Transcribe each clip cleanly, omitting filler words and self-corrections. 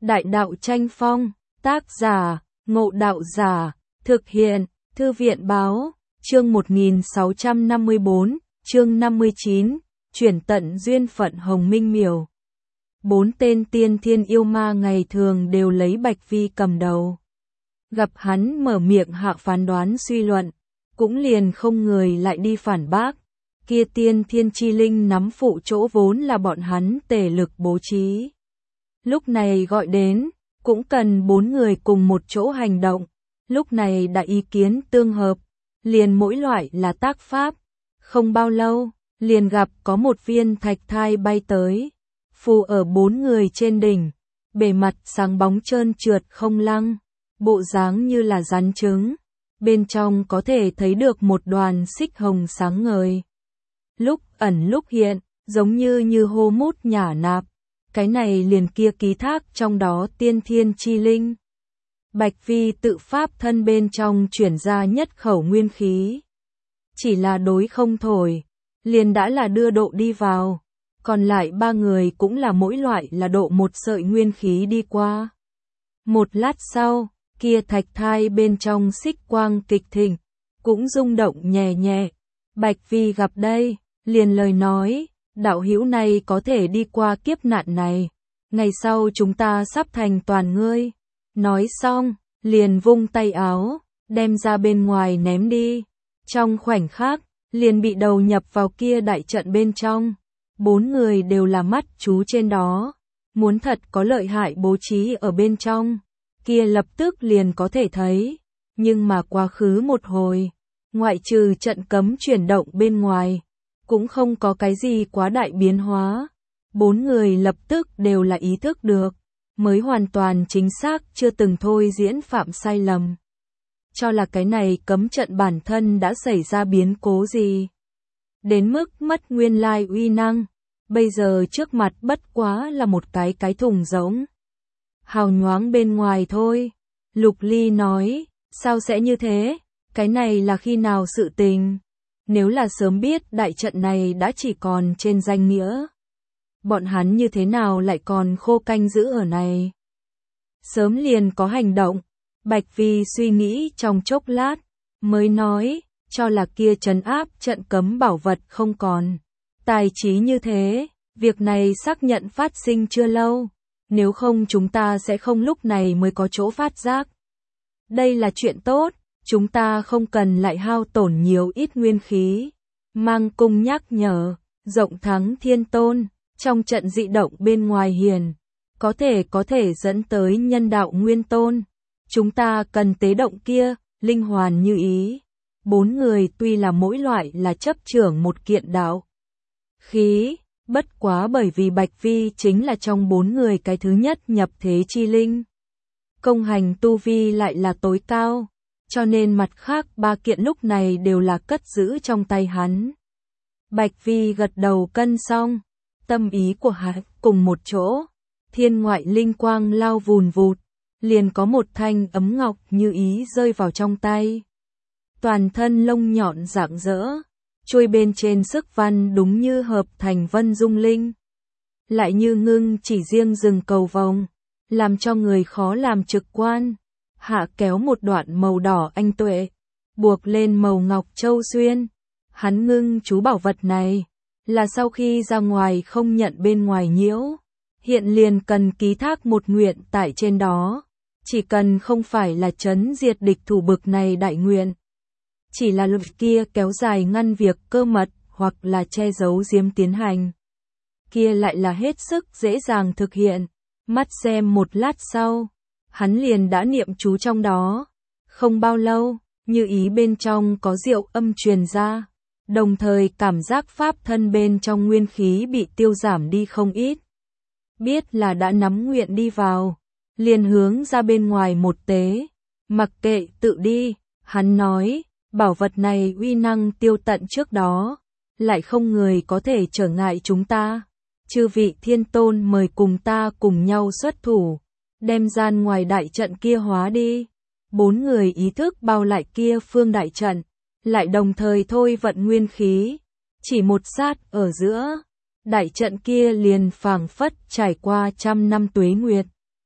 Đại đạo tranh phong, tác giả, Ngộ Đạo Giả, thực hiện, Thư viện báo, chương 1654, chương 59, chuyển tận duyên phận Hồng Minh Miểu. 4 tên tiên thiên yêu ma ngày thường đều lấy Bạch Vi cầm đầu. Gặp hắn mở miệng hạ phán đoán suy luận, cũng liền không người lại đi phản bác. Kia tiên thiên chi linh nắm phụ chỗ vốn là bọn hắn tề lực bố trí. Lúc này gọi đến, cũng cần 4 người cùng một chỗ hành động. Lúc này đã ý kiến tương hợp, liền mỗi loại là tác pháp. Không bao lâu, liền gặp có một viên thạch thai bay tới, phù ở 4 người trên đỉnh, bề mặt sáng bóng trơn trượt không lăng, bộ dáng như là rắn trứng, bên trong có thể thấy được một đoàn xích hồng sáng ngời. Lúc ẩn lúc hiện, giống như hô mút nhả nạp, cái này liền kia ký thác trong đó tiên thiên chi linh. Bạch Vi tự pháp thân bên trong chuyển ra nhất khẩu nguyên khí. Chỉ là đối không thổi, liền đã là đưa độ đi vào, còn lại 3 người cũng là mỗi loại là độ một sợi nguyên khí đi qua. Một lát sau, kia thạch thai bên trong xích quang kịch thịnh, cũng rung động nhẹ nhẹ. Bạch Vi gặp đây, liền lời nói, đạo hữu này có thể đi qua kiếp nạn này, ngày sau chúng ta sắp thành toàn ngươi. Nói xong, liền vung tay áo, đem ra bên ngoài ném đi. Trong khoảnh khắc, liền bị đầu nhập vào kia đại trận bên trong. 4 người đều là mắt chú trên đó, muốn thật có lợi hại bố trí ở bên trong, kia lập tức liền có thể thấy. Nhưng mà quá khứ một hồi, ngoại trừ trận cấm chuyển động bên ngoài, cũng không có cái gì quá đại biến hóa. 4 người lập tức đều là ý thức được, mới hoàn toàn chính xác chưa từng thôi diễn phạm sai lầm. Cho là cái này cấm trận bản thân đã xảy ra biến cố gì, đến mức mất nguyên lai uy năng, bây giờ trước mặt bất quá là một cái thùng rỗng, hào nhoáng bên ngoài thôi. Lục Ly nói, sao sẽ như thế, cái này là khi nào sự tình, nếu là sớm biết đại trận này đã chỉ còn trên danh nghĩa, bọn hắn như thế nào lại còn khô canh giữ ở này. Sớm liền có hành động. Bạch Vi suy nghĩ trong chốc lát, mới nói, cho là kia trấn áp trận cấm bảo vật không còn. Tài trí như thế, việc này xác nhận phát sinh chưa lâu, nếu không chúng ta sẽ không lúc này mới có chỗ phát giác. Đây là chuyện tốt, chúng ta không cần lại hao tổn nhiều ít nguyên khí. Mang cung nhắc nhở, rộng thắng thiên tôn, trong trận dị động bên ngoài hiền, có thể dẫn tới nhân đạo nguyên tôn. Chúng ta cần tế động kia, linh hoàn như ý. 4 người tuy là mỗi loại là chấp trưởng một kiện đạo khí, bất quá bởi vì Bạch Vi chính là trong 4 người cái thứ nhất nhập thế chi linh. Công hành tu vi lại là tối cao, cho nên mặt khác 3 kiện lúc này đều là cất giữ trong tay hắn. Bạch Vi gật đầu cân xong, tâm ý của hắn cùng một chỗ, thiên ngoại linh quang lao vùn vụt, liền có một thanh ấm ngọc như ý rơi vào trong tay. Toàn thân lông nhọn rạng rỡ, chuôi bên trên sức văn đúng như hợp thành vân dung linh, lại như ngưng chỉ riêng rừng cầu vồng, làm cho người khó làm trực quan. Hạ kéo một đoạn màu đỏ anh tuệ, buộc lên màu ngọc châu xuyên. Hắn ngưng chú bảo vật này, là sau khi ra ngoài không nhận bên ngoài nhiễu, hiện liền cần ký thác một nguyện tại trên đó. Chỉ cần không phải là trấn diệt địch thủ bực này đại nguyện, chỉ là luật kia kéo dài ngăn việc cơ mật hoặc là che giấu giếm tiến hành, kia lại là hết sức dễ dàng thực hiện. Mắt xem một lát sau, hắn liền đã niệm chú trong đó. Không bao lâu, như ý bên trong có diệu âm truyền ra, đồng thời cảm giác pháp thân bên trong nguyên khí bị tiêu giảm đi không ít. Biết là đã nắm nguyện đi vào, liền hướng ra bên ngoài một tế, mặc kệ tự đi. Hắn nói, bảo vật này uy năng tiêu tận trước đó, lại không người có thể trở ngại chúng ta. Chư vị thiên tôn mời cùng ta cùng nhau xuất thủ, đem gian ngoài đại trận kia hóa đi. 4 người ý thức bao lại kia phương đại trận, lại đồng thời thôi vận nguyên khí. Chỉ một sát ở giữa, đại trận kia liền phảng phất trải qua trăm năm tuế nguyệt.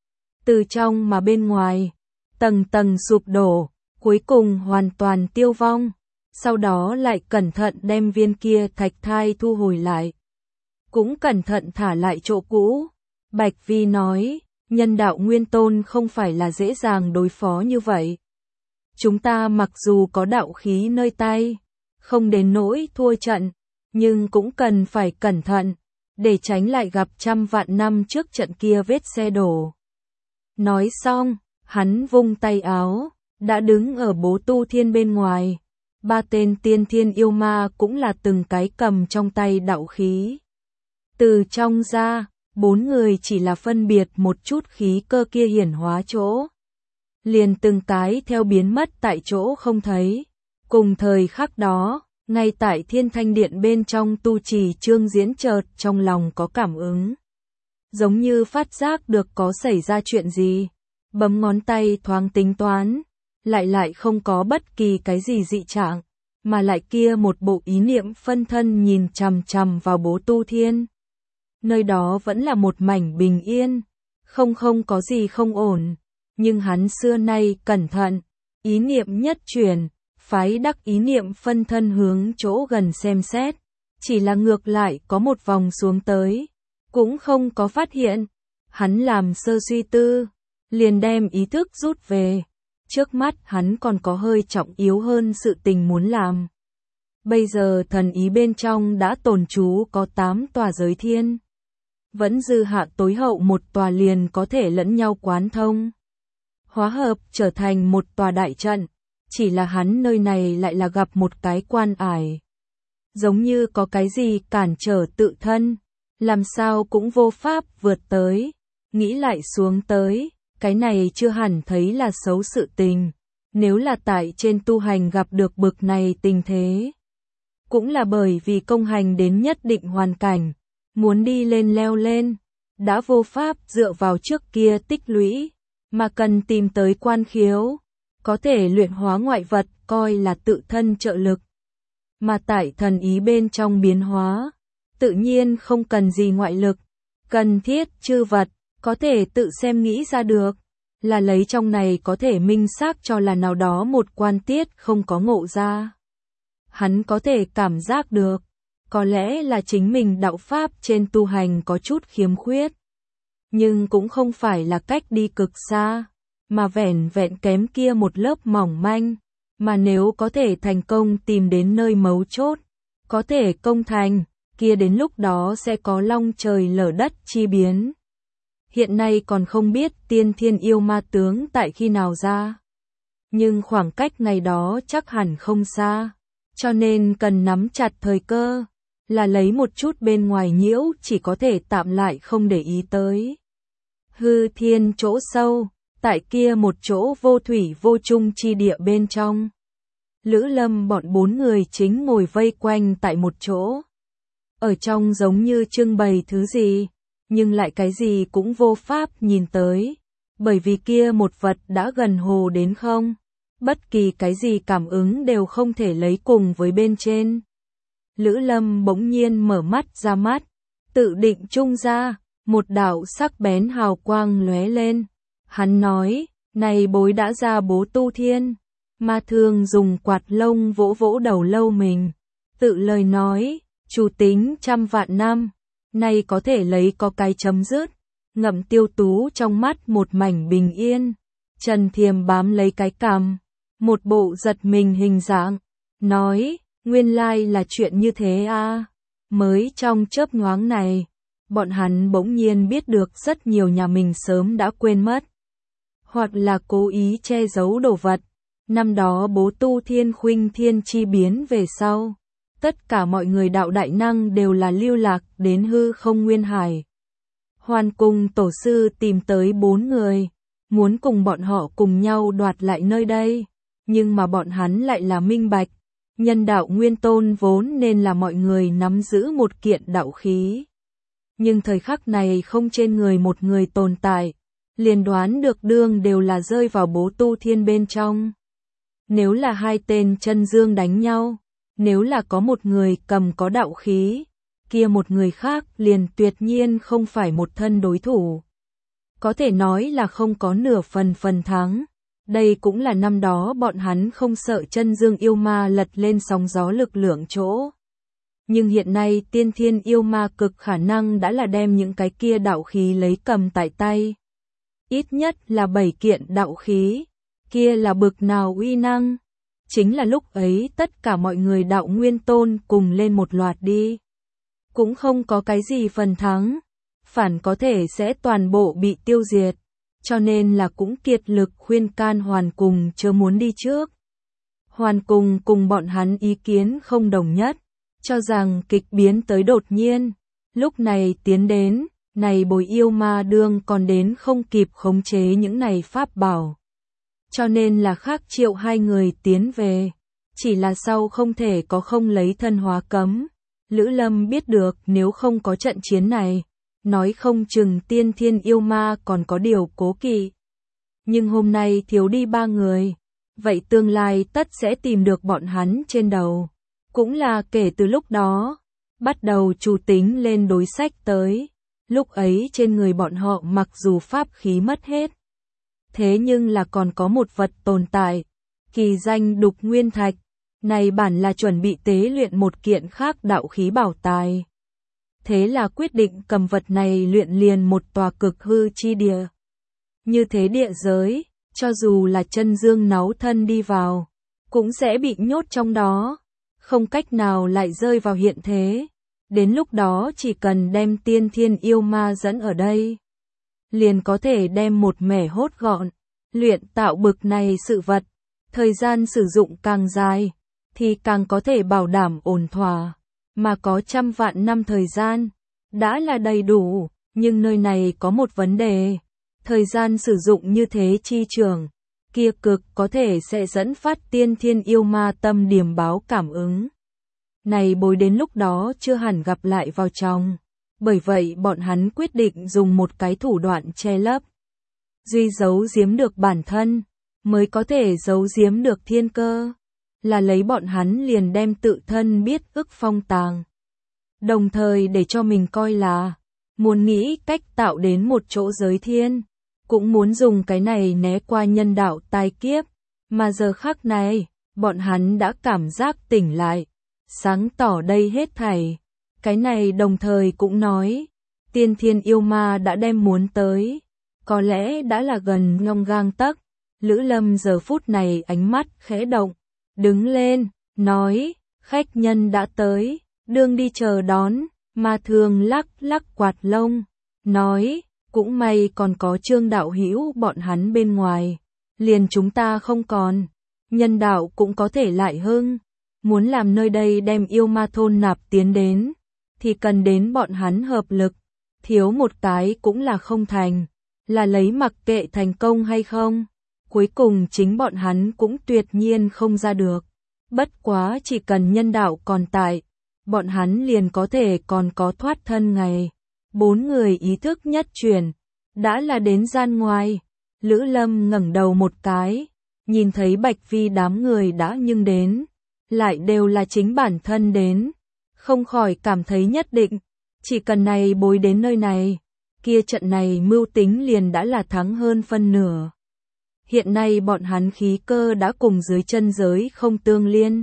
từ trong mà bên ngoài, tầng tầng sụp đổ, cuối cùng hoàn toàn tiêu vong, sau đó lại cẩn thận đem viên kia thạch thai thu hồi lại. Cũng cẩn thận thả lại chỗ cũ. Bạch Vi nói, nhân đạo nguyên tôn không phải là dễ dàng đối phó như vậy. Chúng ta mặc dù có đạo khí nơi tay, không đến nỗi thua trận, nhưng cũng cần phải cẩn thận, để tránh lại gặp trăm vạn năm trước trận kia vết xe đổ. Nói xong, hắn vung tay áo, đã đứng ở Bố Tu Thiên bên ngoài. 3 tên tiên thiên yêu ma cũng là từng cái cầm trong tay đạo khí. Từ trong ra, 4 người chỉ là phân biệt một chút khí cơ kia hiển hóa chỗ. Liền từng cái theo biến mất tại chỗ không thấy. Cùng thời khắc đó, ngay tại Thiên Thanh Điện bên trong tu trì Trương Diễn chợt trong lòng có cảm ứng. Giống như phát giác được có xảy ra chuyện gì. Bấm ngón tay thoáng tính toán, lại không có bất kỳ cái gì dị trạng, mà lại kia một bộ ý niệm phân thân nhìn chằm chằm vào Bố Tu Thiên. Nơi đó vẫn là một mảnh bình yên, không có gì không ổn, nhưng hắn xưa nay cẩn thận, ý niệm nhất chuyển, phái đắc ý niệm phân thân hướng chỗ gần xem xét, chỉ là ngược lại có một vòng xuống tới, cũng không có phát hiện, hắn làm sơ suy tư, liền đem ý thức rút về, trước mắt hắn còn có hơi trọng yếu hơn sự tình muốn làm. Bây giờ thần ý bên trong đã tồn trú có 8 tòa giới thiên. Vẫn dư hạ tối hậu một tòa liền có thể lẫn nhau quán thông. Hóa hợp trở thành một tòa đại trận, chỉ là hắn nơi này lại là gặp một cái quan ải. Giống như có cái gì cản trở tự thân, làm sao cũng vô pháp vượt tới, nghĩ lại xuống tới, cái này chưa hẳn thấy là xấu sự tình, nếu là tại trên tu hành gặp được bực này tình thế. Cũng là bởi vì công hành đến nhất định hoàn cảnh, muốn đi lên leo lên, đã vô pháp dựa vào trước kia tích lũy, mà cần tìm tới quan khiếu, có thể luyện hóa ngoại vật coi là tự thân trợ lực. Mà tại thần ý bên trong biến hóa, tự nhiên không cần gì ngoại lực, cần thiết chư vật, có thể tự xem nghĩ ra được, là lấy trong này có thể minh xác cho là nào đó một quan tiết không có ngộ ra. Hắn có thể cảm giác được, có lẽ là chính mình đạo pháp trên tu hành có chút khiếm khuyết, nhưng cũng không phải là cách đi cực xa, mà vẻn vẹn kém kia một lớp mỏng manh, mà nếu có thể thành công tìm đến nơi mấu chốt, có thể công thành, kia đến lúc đó sẽ có long trời lở đất chi biến. Hiện nay còn không biết tiên thiên yêu ma tướng tại khi nào ra, nhưng khoảng cách ngày đó chắc hẳn không xa, cho nên cần nắm chặt thời cơ, là lấy một chút bên ngoài nhiễu chỉ có thể tạm lại không để ý tới. Hư thiên chỗ sâu, tại kia một chỗ vô thủy vô chung chi địa bên trong. Lữ Lâm bọn 4 người chính ngồi vây quanh tại một chỗ. Ở trong giống như trưng bày thứ gì, nhưng lại cái gì cũng vô pháp nhìn tới, bởi vì kia một vật đã gần hồ đến không. Bất kỳ cái gì cảm ứng đều không thể lấy cùng với bên trên. Lữ Lâm bỗng nhiên mở mắt ra mắt, tự định trung ra, một đạo sắc bén hào quang lóe lên. Hắn nói, này bối đã ra Bố Tu Thiên. Ma Thương dùng quạt lông vỗ vỗ đầu lâu mình, tự lời nói, chủ tính 100 vạn năm, nay có thể lấy có cái chấm dứt. Ngậm Tiêu Tú trong mắt một mảnh bình yên, Trần Thiềm bám lấy cái cằm, một bộ giật mình hình dạng, nói, nguyên lai là chuyện như thế à. Mới trong chớp nhoáng này, bọn hắn bỗng nhiên biết được rất nhiều nhà mình sớm đã quên mất, hoặc là cố ý che giấu đồ vật. Năm đó Bố Tu Thiên khuynh thiên chi biến về sau, tất cả mọi người đạo đại năng đều là lưu lạc đến hư không nguyên hải. Hoàn cùng tổ sư tìm tới 4 người, muốn cùng bọn họ cùng nhau đoạt lại nơi đây, nhưng mà bọn hắn lại là minh bạch, nhân đạo nguyên tôn vốn nên là mọi người nắm giữ một kiện đạo khí. Nhưng thời khắc này không trên người một người tồn tại, liền đoán được đương đều là rơi vào Bố Tu Thiên bên trong. Nếu là 2 tên chân dương đánh nhau, nếu là có một người cầm có đạo khí, kia một người khác liền tuyệt nhiên không phải một thân đối thủ. có thể nói là không có nửa phần thắng. Đây cũng là năm đó bọn hắn không sợ chân dương yêu ma lật lên sóng gió lực lượng chỗ. Nhưng hiện nay tiên thiên yêu ma cực khả năng đã là đem những cái kia đạo khí lấy cầm tại tay. Ít nhất là 7 kiện đạo khí, kia là bực nào uy năng. Chính là lúc ấy tất cả mọi người đạo nguyên tôn cùng lên một loạt đi. Cũng không có cái gì phần thắng, phản có thể sẽ toàn bộ bị tiêu diệt. Cho nên là cũng kiệt lực khuyên can Hoàn Cùng chớ muốn đi trước. Hoàn Cùng cùng bọn hắn ý kiến không đồng nhất, cho rằng kịch biến tới đột nhiên. Lúc này tiến đến, này bồi yêu ma đương còn đến không kịp khống chế những này pháp bảo. Cho nên là khác triệu hai người tiến về. Chỉ là sau không thể có không lấy thân hóa cấm. Lữ Lâm biết được nếu không có trận chiến này, nói không chừng tiên thiên yêu ma còn có điều cố kỵ. Nhưng hôm nay thiếu đi 3 người, vậy tương lai tất sẽ tìm được bọn hắn trên đầu. Cũng là kể từ lúc đó, bắt đầu chủ tính lên đối sách tới. Lúc ấy trên người bọn họ mặc dù pháp khí mất hết, thế nhưng là còn có một vật tồn tại, kỳ danh Đục Nguyên Thạch. Này bản là chuẩn bị tế luyện một kiện khác đạo khí bảo tài. Thế là quyết định cầm vật này luyện liền một tòa cực hư chi địa. Như thế địa giới, cho dù là chân dương náu thân đi vào, cũng sẽ bị nhốt trong đó, không cách nào lại rơi vào hiện thế. Đến lúc đó chỉ cần đem tiên thiên yêu ma dẫn ở đây, liền có thể đem một mẻ hốt gọn, luyện tạo bực này sự vật. Thời gian sử dụng càng dài, thì càng có thể bảo đảm ổn thỏa, mà có 100 vạn năm thời gian, đã là đầy đủ, nhưng nơi này có một vấn đề, thời gian sử dụng như thế chi trường, kia cực có thể sẽ dẫn phát tiên thiên yêu ma tâm điểm báo cảm ứng. Này bối đến lúc đó chưa hẳn gặp lại vào trong, bởi vậy bọn hắn quyết định dùng một cái thủ đoạn che lấp, duy giấu giếm được bản thân, mới có thể giấu giếm được thiên cơ. Là lấy bọn hắn liền đem tự thân biết ức phong tàng. Đồng thời để cho mình coi là, muốn nghĩ cách tạo đến một chỗ giới thiên, cũng muốn dùng cái này né qua nhân đạo tai kiếp. Mà giờ khắc này, bọn hắn đã cảm giác tỉnh lại, sáng tỏ đây hết thảy. Cái này đồng thời cũng nói, tiên thiên yêu ma đã đem muốn tới, có lẽ đã là gần ngông gang tấc. Lữ Lâm giờ phút này ánh mắt khẽ động, đứng lên, nói, khách nhân đã tới, đương đi chờ đón. Ma Thường lắc lắc quạt lông, nói, cũng may còn có Trương đạo hữu bọn hắn bên ngoài, liền chúng ta không còn, nhân đạo cũng có thể lại hưng, muốn làm nơi đây đem yêu ma thôn nạp tiến đến, thì cần đến bọn hắn hợp lực, thiếu một cái cũng là không thành, là lấy mặc kệ thành công hay không. Cuối cùng chính bọn hắn cũng tuyệt nhiên không ra được. Bất quá chỉ cần nhân đạo còn tại, bọn hắn liền có thể còn có thoát thân ngày. 4 người ý thức nhất chuyển, đã là đến gian ngoài. Lữ Lâm ngẩng đầu một cái, nhìn thấy Bạch Vi đám người đã nhưng đến, lại đều là chính bản thân đến, không khỏi cảm thấy nhất định, chỉ cần này bối đến nơi này, kia trận này mưu tính liền đã là thắng hơn phân nửa. Hiện nay bọn hắn khí cơ đã cùng dưới chân giới không tương liên.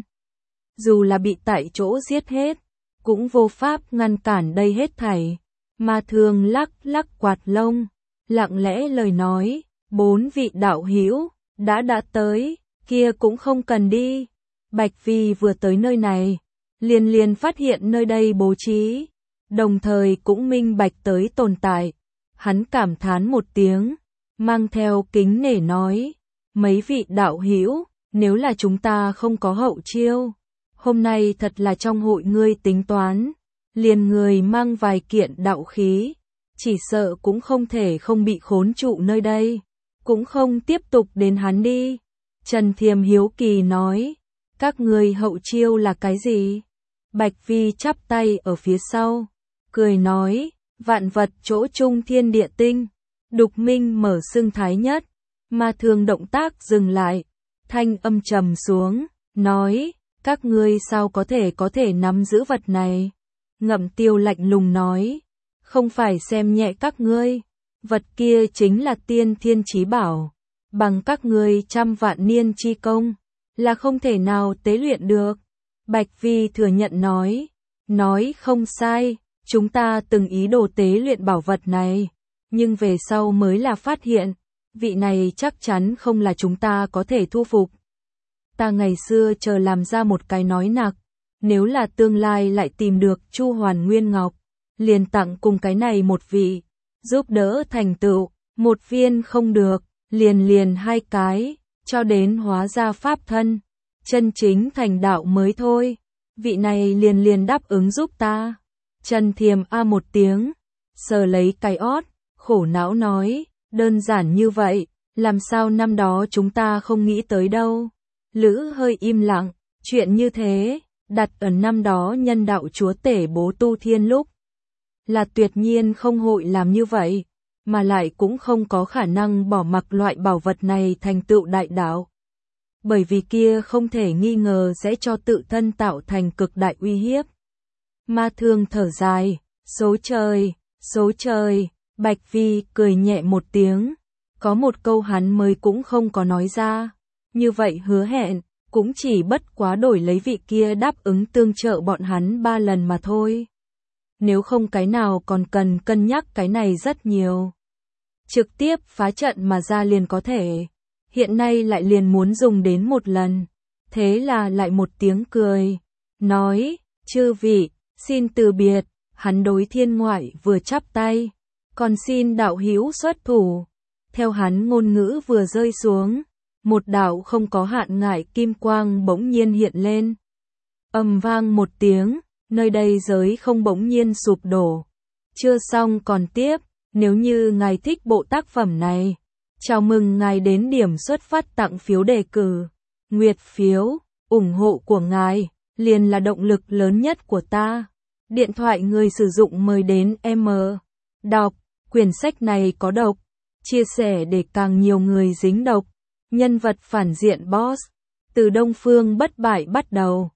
Dù là bị tại chỗ giết hết, cũng vô pháp ngăn cản đây hết thảy. Ma Thường lắc lắc quạt lông, lặng lẽ lời nói, 4 vị đạo hữu đã tới, kia cũng không cần đi. Bạch Vi vừa tới nơi này, liền phát hiện nơi đây bố trí, đồng thời cũng minh bạch tới tồn tại. Hắn cảm thán một tiếng, mang theo kính nể nói, mấy vị đạo hữu, nếu là chúng ta không có hậu chiêu, hôm nay thật là trong hội ngươi tính toán, liền người mang vài kiện đạo khí, chỉ sợ cũng không thể không bị khốn trụ nơi đây, cũng không tiếp tục đến hắn đi. Trần Thiềm hiếu kỳ nói, các ngươi hậu chiêu là cái gì? Bạch Vi chắp tay ở phía sau, cười nói, vạn vật chỗ chung thiên địa tinh. Đục Minh mở xưng thái nhất, Ma Thường động tác dừng lại, thanh âm trầm xuống, nói, các ngươi sao có thể nắm giữ vật này? Ngậm Tiêu lạnh lùng nói, không phải xem nhẹ các ngươi, Vật kia chính là tiên thiên chí bảo, bằng các ngươi trăm vạn niên chi công, là không thể nào tế luyện được. Bạch Vi thừa nhận nói không sai, chúng ta từng ý đồ tế luyện bảo vật này, nhưng về sau mới là phát hiện, vị này chắc chắn không là chúng ta có thể thu phục. Ta ngày xưa chờ làm ra một cái nói nặc, nếu là tương lai lại tìm được Chu Hoàn Nguyên Ngọc, liền tặng cùng cái này một vị, giúp đỡ thành tựu, một viên không được, liền hai cái, cho đến hóa ra pháp thân, chân chính thành đạo mới thôi. Vị này liền đáp ứng giúp ta. Trần Thiềm a một tiếng, sờ lấy cái ót, khổ não nói, đơn giản như vậy, làm sao năm đó chúng ta không nghĩ tới đâu. Lữ hơi im lặng, chuyện như thế, đặt ở năm đó nhân đạo chúa tể Bố Tu Thiên lúc, là tuyệt nhiên không hội làm như vậy, mà lại cũng không có khả năng bỏ mặc loại bảo vật này thành tựu đại đạo. Bởi vì kia không thể nghi ngờ sẽ cho tự thân tạo thành cực đại uy hiếp. Ma Thương thở dài, số trời, Bạch Vi cười nhẹ một tiếng, có một câu hắn mới cũng không có nói ra, như vậy hứa hẹn, cũng chỉ bất quá đổi lấy vị kia đáp ứng tương trợ bọn hắn 3 lần mà thôi. Nếu không cái nào còn cần cân nhắc cái này rất nhiều. Trực tiếp phá trận mà ra liền có thể, hiện nay lại liền muốn dùng đến một lần, thế là lại một tiếng cười, nói, chư vị, xin từ biệt, hắn đối Thiên Ngoại vừa chắp tay, còn xin đạo hữu xuất thủ. Theo hắn ngôn ngữ vừa rơi xuống, một đạo không có hạn ngại kim quang bỗng nhiên hiện lên. Ầm vang một tiếng, nơi đây giới không bỗng nhiên sụp đổ. Chưa xong còn tiếp, nếu như ngài thích bộ tác phẩm này, chào mừng ngài đến điểm xuất phát tặng phiếu đề cử, nguyệt phiếu, ủng hộ của ngài, liền là động lực lớn nhất của ta. Điện thoại người sử dụng mời đến M. Đọc, quyển sách này có độc, chia sẻ để càng nhiều người dính độc. Nhân vật phản diện boss, từ Đông Phương bất bại bắt đầu.